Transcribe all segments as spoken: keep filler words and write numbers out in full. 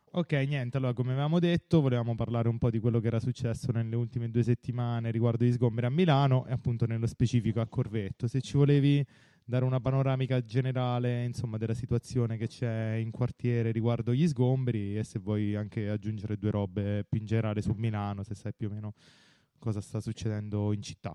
Ok, niente, allora come avevamo detto volevamo parlare un po' di quello che era successo nelle ultime due settimane riguardo gli sgomberi a Milano e appunto nello specifico a Corvetto. Se ci volevi dare una panoramica generale, insomma, della situazione che c'è in quartiere riguardo gli sgomberi e se vuoi anche aggiungere due robe più in generale su Milano, se sai più o meno cosa sta succedendo in città.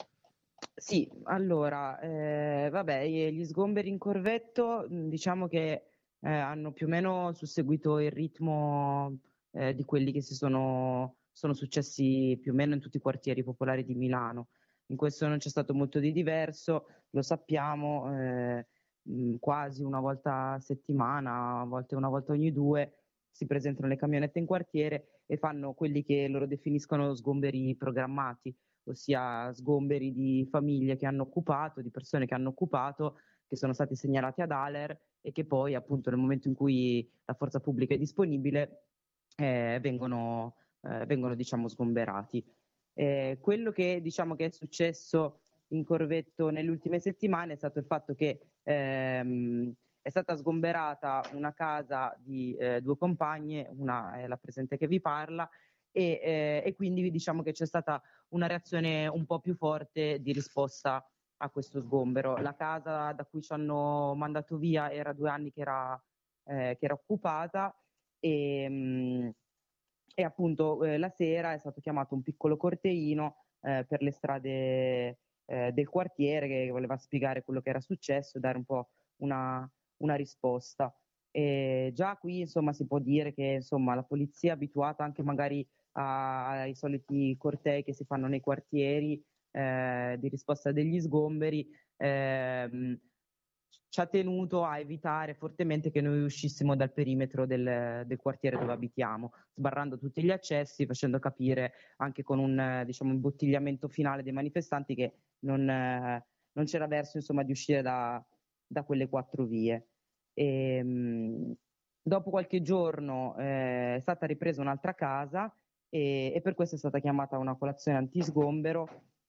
Sì, allora, eh, vabbè, e gli sgomberi in Corvetto, mh, diciamo che eh, hanno più o meno susseguito il ritmo eh, di quelli che si sono, sono successi più o meno in tutti i quartieri popolari di Milano. In questo non c'è stato molto di diverso, lo sappiamo, eh, mh, quasi una volta a settimana, a volte una volta ogni due, si presentano le camionette in quartiere e fanno quelli che loro definiscono sgomberi programmati, ossia sgomberi di famiglie che hanno occupato, di persone che hanno occupato, che sono stati segnalati ad Aler e che poi, appunto, nel momento in cui la forza pubblica è disponibile, eh, vengono, eh, vengono, diciamo, sgomberati. Eh, quello che, diciamo, che è successo in Corvetto nelle ultime settimane è stato il fatto che ehm, è stata sgomberata una casa di eh, due compagne, una è la presente che vi parla, e, eh, e quindi diciamo che c'è stata una reazione un po' più forte di risposta a questo sgombero. La casa da cui ci hanno mandato via era due anni che era, eh, che era occupata e, mh, e appunto eh, la sera è stato chiamato un piccolo corteino eh, per le strade eh, del quartiere che voleva spiegare quello che era successo, dare un po' una, una risposta. E già qui insomma si può dire che insomma la polizia è abituata anche magari a- ai soliti cortei che si fanno nei quartieri eh, di risposta degli sgomberi, ehm, ci ha tenuto a evitare fortemente che noi uscissimo dal perimetro del, del quartiere dove abitiamo, sbarrando tutti gli accessi, facendo capire anche con un eh, diciamo, imbottigliamento finale dei manifestanti che non, eh, non c'era verso insomma, di uscire da, da quelle quattro vie. E, mh, dopo qualche giorno eh, è stata ripresa un'altra casa e, e per questo è stata chiamata una colazione antisgombero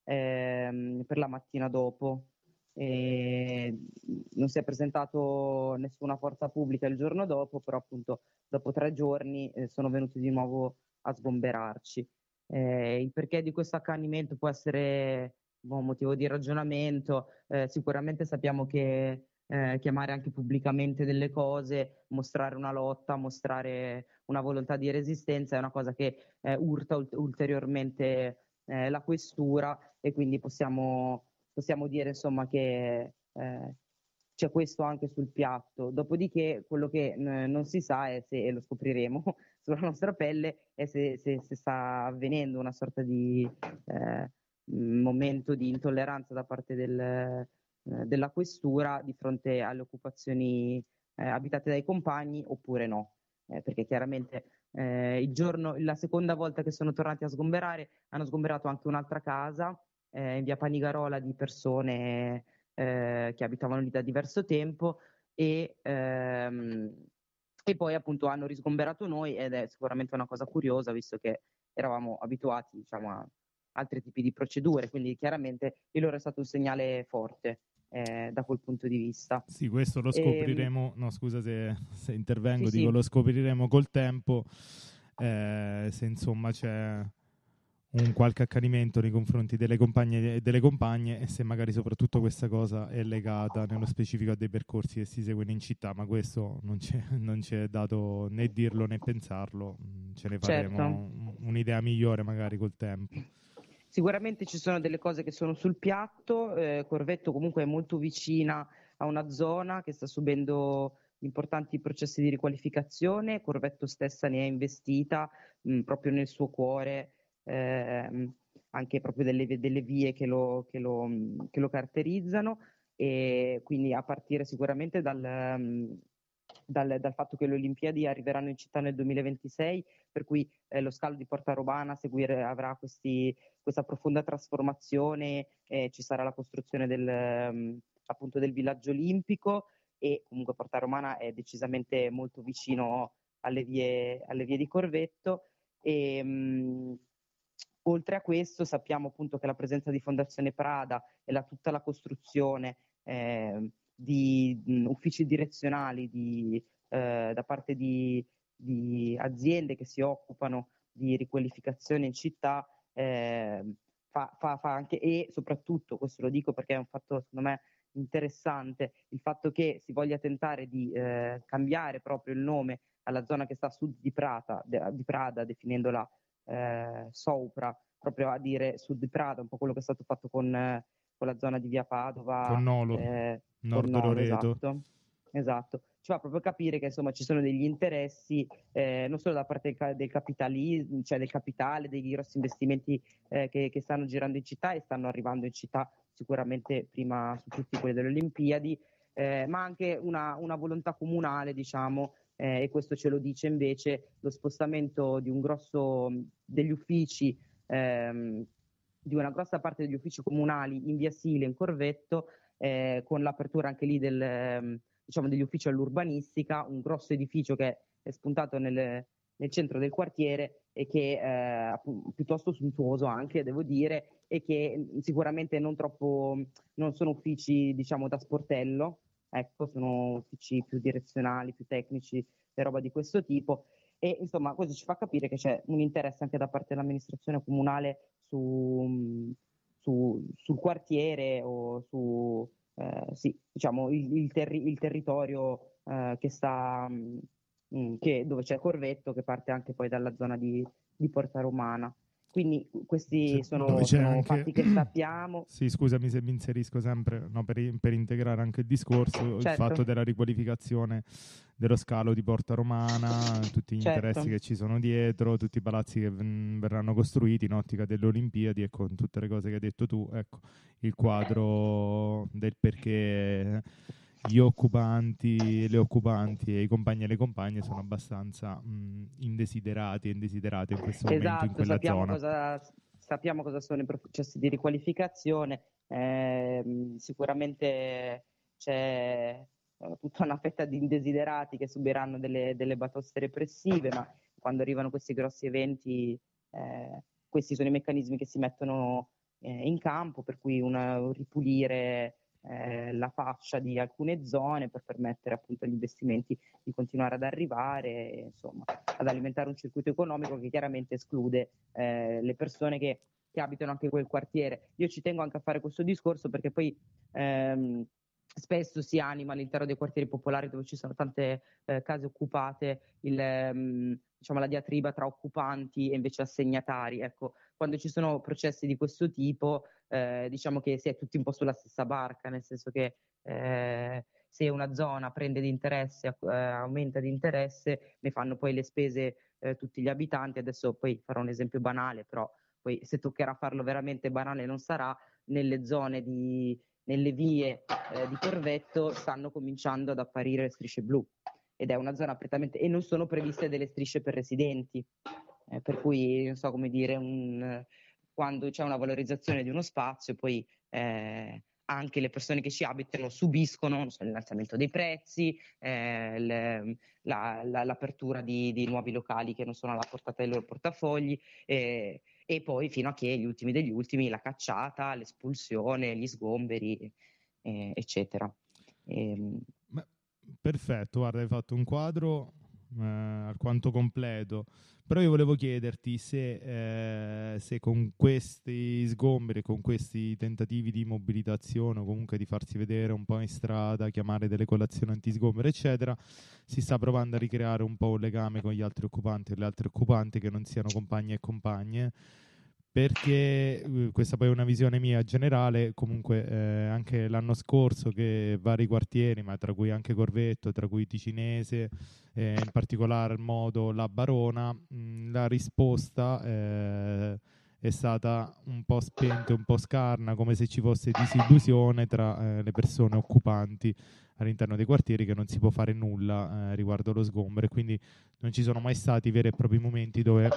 ehm, per la mattina dopo. E non si è presentato nessuna forza pubblica il giorno dopo, però appunto dopo tre giorni eh, sono venuti di nuovo a sgomberarci. Eh, il perché di questo accanimento può essere un motivo di ragionamento, eh, sicuramente sappiamo che eh, chiamare anche pubblicamente delle cose, mostrare una lotta, mostrare una volontà di resistenza è una cosa che eh, urta ult- ulteriormente eh, la questura e quindi possiamo, possiamo dire insomma che eh, c'è questo anche sul piatto. Dopodiché quello che eh, non si sa è se, e lo scopriremo sulla nostra pelle, è se, se, se sta avvenendo una sorta di eh, momento di intolleranza da parte del, eh, della questura di fronte alle occupazioni eh, abitate dai compagni oppure no. Eh, perché chiaramente eh, il giorno, la seconda volta che sono tornati a sgomberare hanno sgomberato anche un'altra casa eh, in via Panigarola di persone eh, che abitavano lì da diverso tempo e, ehm, e poi appunto hanno risgomberato noi ed è sicuramente una cosa curiosa visto che eravamo abituati diciamo, a altri tipi di procedure, quindi chiaramente il loro è stato un segnale forte eh, da quel punto di vista. Sì, questo lo E, scopriremo. No, scusa se, se sì, intervengo, dico sì. lo scopriremo col tempo. Eh, se insomma c'è un qualche accanimento nei confronti delle compagne e delle compagne e se magari soprattutto questa cosa è legata nello specifico a dei percorsi che si seguono in città, ma questo non c'è, non c'è dato né dirlo né pensarlo. Mm, ce ne Certo. faremo un'idea migliore magari col tempo. Sicuramente ci sono delle cose che sono sul piatto, eh, Corvetto comunque è molto vicina a una zona che sta subendo importanti processi di riqualificazione, Corvetto stessa ne è investita mh, proprio nel suo cuore, ehm, anche proprio delle, delle vie che lo, che lo, mh, che lo caratterizzano e quindi a partire sicuramente dal, mh, dal, dal fatto che le Olimpiadi arriveranno in città nel duemilaventisei, per cui eh, lo scalo di Porta Romana seguire, avrà questi, questa profonda trasformazione, eh, ci sarà la costruzione del, um, appunto del villaggio olimpico e comunque Porta Romana è decisamente molto vicino alle vie, alle vie di Corvetto e mh, oltre a questo sappiamo appunto che la presenza di Fondazione Prada e la, tutta la costruzione eh, di mh, uffici direzionali di, eh, da parte di di aziende che si occupano di riqualificazione in città, eh, fa, fa, fa anche, e soprattutto, questo lo dico perché è un fatto secondo me interessante, il fatto che si voglia tentare di eh, cambiare proprio il nome alla zona che sta a sud di Prata, de, di Prada, definendola eh, Sopra, proprio a dire sud di Prada, un po' quello che è stato fatto con, eh, con la zona di Via Padova, Con Nolo, eh, con Nord Nolo, Loreto. esatto. Esatto, ci fa proprio capire che insomma ci sono degli interessi eh, non solo da parte del, del capitalismo, cioè del capitale, dei grossi investimenti eh, che, che stanno girando in città e stanno arrivando in città sicuramente prima su tutti quelli delle Olimpiadi, eh, ma anche una, una volontà comunale, diciamo, eh, e questo ce lo dice invece lo spostamento di un grosso degli uffici, ehm, di una grossa parte degli uffici comunali in Via Sile, in Corvetto, eh, con l'apertura anche lì del, ehm, diciamo, degli uffici all'urbanistica, un grosso edificio che è spuntato nel, nel centro del quartiere e che è eh, piuttosto sontuoso anche, devo dire, e che sicuramente non troppo, non sono uffici, diciamo, da sportello, ecco, sono uffici più direzionali, più tecnici e roba di questo tipo. E insomma, questo ci fa capire che c'è un interesse anche da parte dell'amministrazione comunale su, su, sul quartiere o su eh, sì, diciamo, il, il, terri- il territorio eh, che sta, mh, che, dove c'è Corvetto, che parte anche poi dalla zona di, di Porta Romana. Quindi questi C'è, dove sono, c'è sono anche... fatti che sappiamo. Sì, scusami se mi inserisco sempre, no, per, per integrare anche il discorso, il Certo, fatto della riqualificazione dello scalo di Porta Romana, tutti gli interessi certo. che ci sono dietro, tutti i palazzi che ven- verranno costruiti in ottica delle Olimpiadi e con tutte le cose che hai detto tu, ecco, il quadro del perché gli occupanti, le occupanti e i compagni e le compagne sono abbastanza mh, indesiderati e indesiderate in questo momento in Esatto, quella sappiamo zona. cosa, sappiamo cosa sono i processi di riqualificazione, ehm, sicuramente c'è eh, tutta una fetta di indesiderati che subiranno delle, delle batoste repressive, ma quando arrivano questi grossi eventi, eh, questi sono i meccanismi che si mettono eh, in campo, per cui una, un ripulire eh, la faccia di alcune zone per permettere appunto agli investimenti di continuare ad arrivare, insomma, ad alimentare un circuito economico che chiaramente esclude eh, le persone che, che abitano anche in quel quartiere. Io ci tengo anche a fare questo discorso perché poi ehm, spesso si anima all'interno dei quartieri popolari dove ci sono tante eh, case occupate il, ehm, diciamo, la diatriba tra occupanti e invece assegnatari. Ecco, quando ci sono processi di questo tipo, eh, diciamo che si è tutti un po' sulla stessa barca, nel senso che eh, se una zona prende di interesse, eh, aumenta di interesse, ne fanno poi le spese eh, tutti gli abitanti. Adesso poi farò un esempio banale, però poi se toccherà farlo veramente banale non sarà, nelle zone di, nelle vie eh, di Corvetto stanno cominciando ad apparire le strisce blu ed è una zona prettamente, e non sono previste delle strisce per residenti, eh, per cui non so come dire, un, quando c'è una valorizzazione di uno spazio poi eh, anche le persone che ci abitano subiscono so, l'innalzamento dei prezzi, eh, le, la, la, l'apertura di, di nuovi locali che non sono alla portata dei loro portafogli eh, e poi fino a che gli ultimi degli ultimi la cacciata, l'espulsione, gli sgomberi eh, eccetera. E, Beh, perfetto, guarda, hai fatto un quadro eh, alquanto completo, però io volevo chiederti se, eh, se con questi sgomberi, con questi tentativi di mobilitazione o comunque di farsi vedere un po' in strada, chiamare delle colazioni antisgombero, eccetera, si sta provando a ricreare un po' un legame con gli altri occupanti e le altre occupanti che non siano compagni e compagne. Perché uh, questa poi è una visione mia generale, comunque eh, anche l'anno scorso che vari quartieri, ma tra cui anche Corvetto, tra cui Ticinese, eh, in particolar modo la Barona, mh, la risposta eh, è stata un po' spenta, un po' scarna, come se ci fosse disillusione tra eh, le persone occupanti all'interno dei quartieri che non si può fare nulla eh, riguardo lo sgombero e quindi non ci sono mai stati veri e propri momenti dove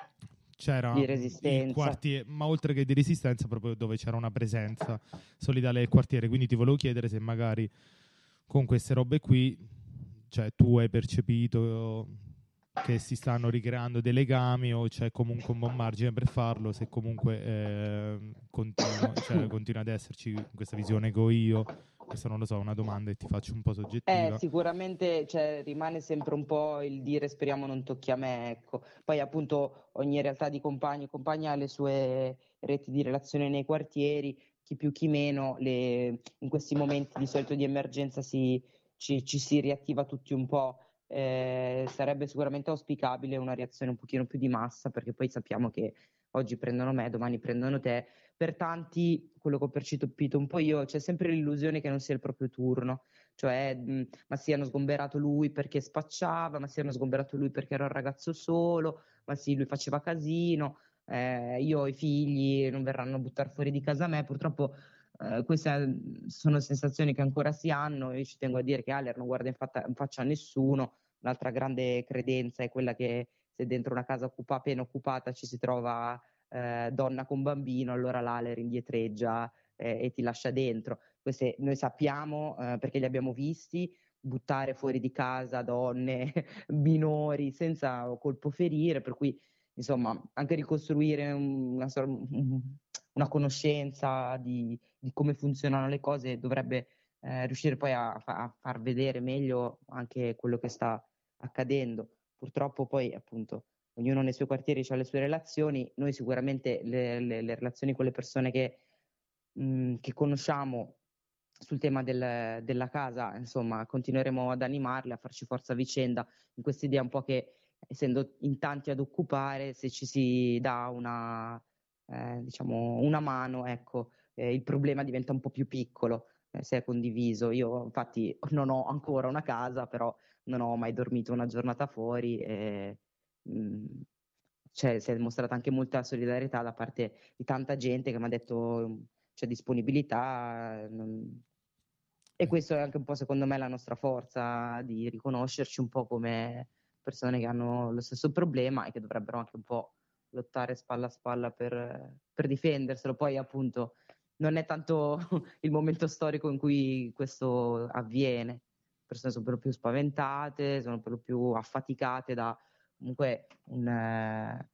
c'era di il resistenza. quartiere, ma oltre che di resistenza, proprio dove c'era una presenza solidale del quartiere. Quindi ti volevo chiedere se magari con queste robe qui, cioè tu hai percepito che si stanno ricreando dei legami o c'è comunque un buon margine per farlo, se comunque eh, continua, cioè, continua ad esserci questa visione che ho io Questo non lo so, una domanda che ti faccio un po' Eh, soggettiva. sicuramente, cioè, rimane sempre un po' il dire speriamo non tocchi a me, ecco. Poi appunto ogni realtà di compagni e compagna ha le sue reti di relazione nei quartieri, chi più chi meno, le- in questi momenti di solito di emergenza si, ci, ci si riattiva tutti un po'. Eh, sarebbe sicuramente auspicabile una reazione un pochino più di massa, perché poi sappiamo che oggi prendono me, domani prendono te. Per tanti, quello che ho percepito un po' io, c'è sempre l'illusione che non sia il proprio turno, cioè mh, ma sì hanno sgomberato lui perché spacciava, ma sì hanno sgomberato lui perché era un ragazzo solo, ma sì lui faceva casino, eh, io ho i figli, non verranno a buttare fuori di casa me, purtroppo eh, queste sono sensazioni che ancora si hanno, io ci tengo a dire che Aller non guarda in, fatta- in faccia a nessuno, un'altra grande credenza è quella che se dentro una casa occupa- appena occupata ci si trova eh, donna con bambino, allora l'Aler indietreggia eh, e ti lascia dentro. Queste noi sappiamo eh, perché li abbiamo visti buttare fuori di casa donne, minori, senza colpo ferire, per cui insomma anche ricostruire una, una conoscenza di, di, come funzionano le cose dovrebbe eh, riuscire poi a, fa- a far vedere meglio anche quello che sta accadendo. Purtroppo poi appunto ognuno nei suoi quartieri ha le sue relazioni, noi sicuramente le, le, le relazioni con le persone che, mh, che conosciamo sul tema del, della casa, insomma, continueremo ad animarle, a farci forza a vicenda, in questa idea un po' che essendo in tanti ad occupare, se ci si dà una, eh, diciamo, una mano, ecco, eh, il problema diventa un po' più piccolo, eh, se è condiviso. Io infatti non ho ancora una casa, però non ho mai dormito una giornata fuori e mh, cioè, si è dimostrata anche molta solidarietà da parte di tanta gente che mi ha detto c'è disponibilità. Non... E questo è anche un po' secondo me la nostra forza di riconoscerci un po' come persone che hanno lo stesso problema e che dovrebbero anche un po' lottare spalla a spalla per, per difenderselo. Poi appunto non è tanto il momento storico in cui questo avviene. Le persone sono per lo più spaventate, sono per lo più affaticate da comunque un, eh,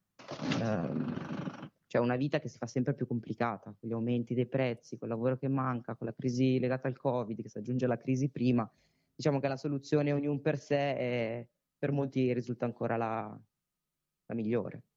ehm, cioè una vita che si fa sempre più complicata, con gli aumenti dei prezzi, col lavoro che manca, con la crisi legata al Covid, che si aggiunge alla crisi prima. Diciamo che la soluzione ognuno per sé è, per molti risulta ancora la, la migliore.